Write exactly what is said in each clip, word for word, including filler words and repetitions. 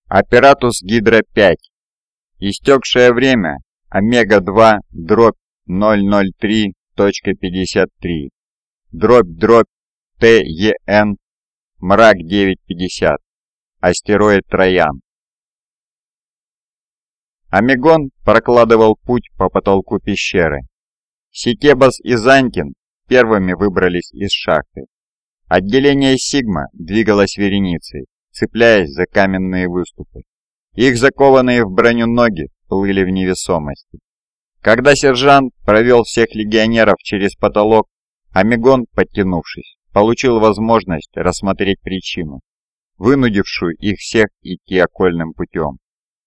Аппаратус Гидра пять. Истекшее время Омега два дробь ноль ноль три точка пятьдесят три дробь дробь Т Е Н Мрак девять пятьдесят. Астероид Троян. Омегон прокладывал путь по потолку пещеры. Сикебас и Зантин первыми выбрались из шахты. Отделение Сигма двигалось вереницей, цепляясь за каменные выступы. Их закованные в броню ноги плыли в невесомости. Когда сержант провел всех легионеров через потолок, Омегон, подтянувшись, получил возможность рассмотреть причину, вынудившую их всех идти окольным путем.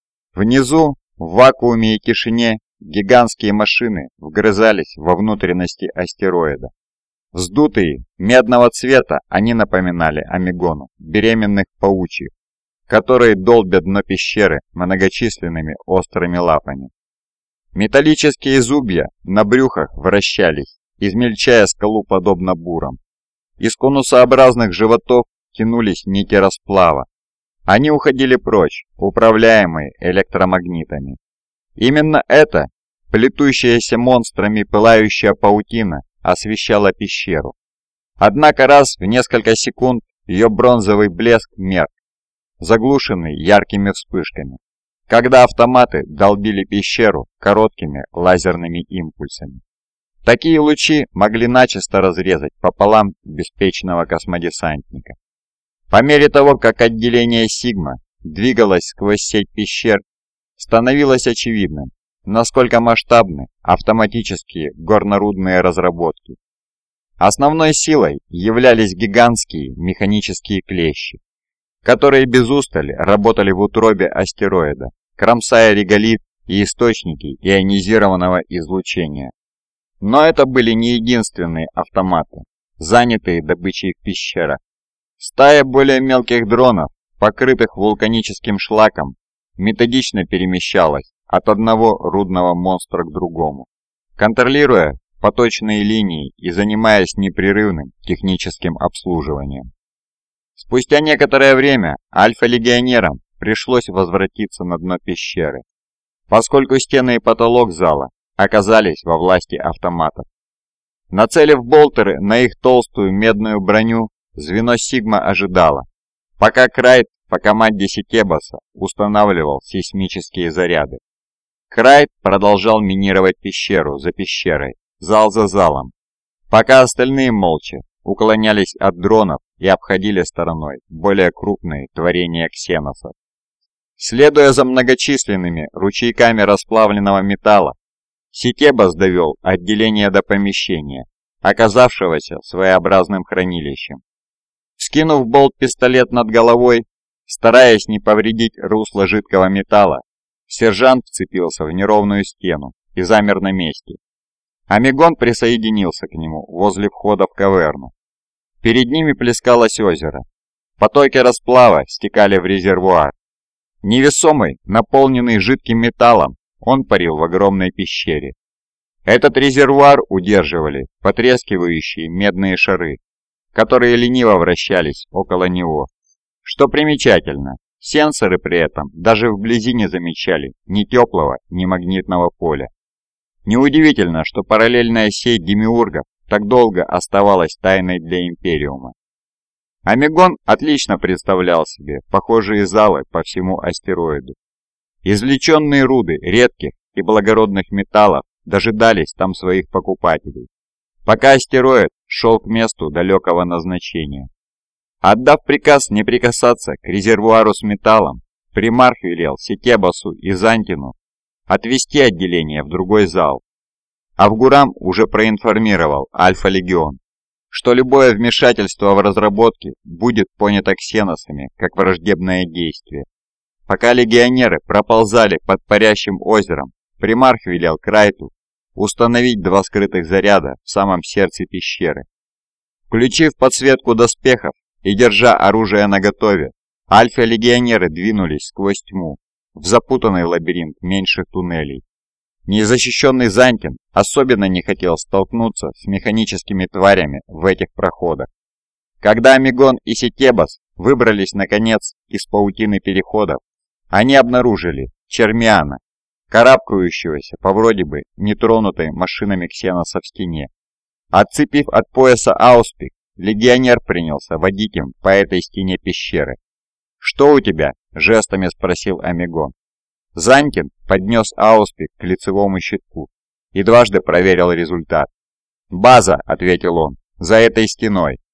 Внизу, в вакууме и тишине, гигантские машины вгрызались во внутренности астероида. Вздутые, медного цвета, они напоминали Омегону беременных паучьих, которые долбят дно пещеры многочисленными острыми лапами. Металлические зубья на брюхах вращались, измельчая скалу подобно бурам. Из конусообразных животов тянулись нити расплава. Они уходили прочь, управляемые электромагнитами. Именно это, плетущаяся монстрами пылающая паутина, освещала пещеру. Однако раз в несколько секунд ее бронзовый блеск мерк, заглушенный яркими вспышками, когда автоматы долбили пещеру короткими лазерными импульсами. Такие лучи могли начисто разрезать пополам беспечного космодесантника. По мере того, как отделение Сигма двигалось сквозь сеть пещер, становилось очевидным, насколько масштабны автоматические горнорудные разработки. Основной силой являлись гигантские механические клещи, которые без устали работали в утробе астероида, кромсая реголит и источники ионизированного излучения. Но это были не единственные автоматы, занятые добычей в пещерах. Стая более мелких дронов, покрытых вулканическим шлаком, методично перемещалась от одного рудного монстра к другому, контролируя поточные линии и занимаясь непрерывным техническим обслуживанием. Спустя некоторое время альфа-легионерам пришлось возвратиться на дно пещеры, поскольку стены и потолок зала оказались во власти автоматов. Нацелив болтеры на их толстую медную броню, звено Сигма ожидало, пока Крайт по команде Сикебаса устанавливал сейсмические заряды. Крайт продолжал минировать пещеру за пещерой, зал за залом, пока остальные молча уклонялись от дронов и обходили стороной более крупные творения ксеносов. Следуя за многочисленными ручейками расплавленного металла, Сикебас довел отделение до помещения, оказавшегося своеобразным хранилищем. Вскинув болт-пистолет над головой, стараясь не повредить русло жидкого металла, сержант вцепился в неровную стену и замер на месте. Омегон присоединился к нему возле входа в каверну. Перед ними плескалось озеро. Потоки расплава стекали в резервуар. Невесомый, наполненный жидким металлом, он парил в огромной пещере. Этот резервуар удерживали потрескивающие медные шары, которые лениво вращались около него. Что примечательно, сенсоры при этом даже вблизи не замечали ни теплого, ни магнитного поля. Неудивительно, что параллельная сеть демиургов так долго оставалась тайной для Империума. Омегон отлично представлял себе похожие залы по всему астероиду. Извлеченные руды редких и благородных металлов дожидались там своих покупателей, пока астероид шел к месту далекого назначения. Отдав приказ не прикасаться к резервуару с металлом, примарх велел Сикебасу и Зантину отвести отделение в другой зал. Авгурам уже проинформировал Альфа-легион, что любое вмешательство в разработки будет понято ксеносами как враждебное действие. Пока легионеры проползали под парящим озером, примарх велел Крайту установить два скрытых заряда в самом сердце пещеры. Включив подсветку доспехов и держа оружие наготове, альфа-легионеры двинулись сквозь тьму в запутанный лабиринт меньших туннелей. Незащищенный Зантин особенно не хотел столкнуться с механическими тварями в этих проходах. Когда Омегон и Сикебас выбрались наконец из паутины переходов, Они обнаружили Чермиана, карабкающегося по вроде бы нетронутой машинами ксеносов стене. Отцепив от пояса ауспик, легионер принялся водить им по этой стене пещеры. «Что у тебя?» – жестами спросил Амигон. Занькин поднес ауспик к лицевому щитку и дважды проверил результат. «База», – ответил он, – «за этой стеной».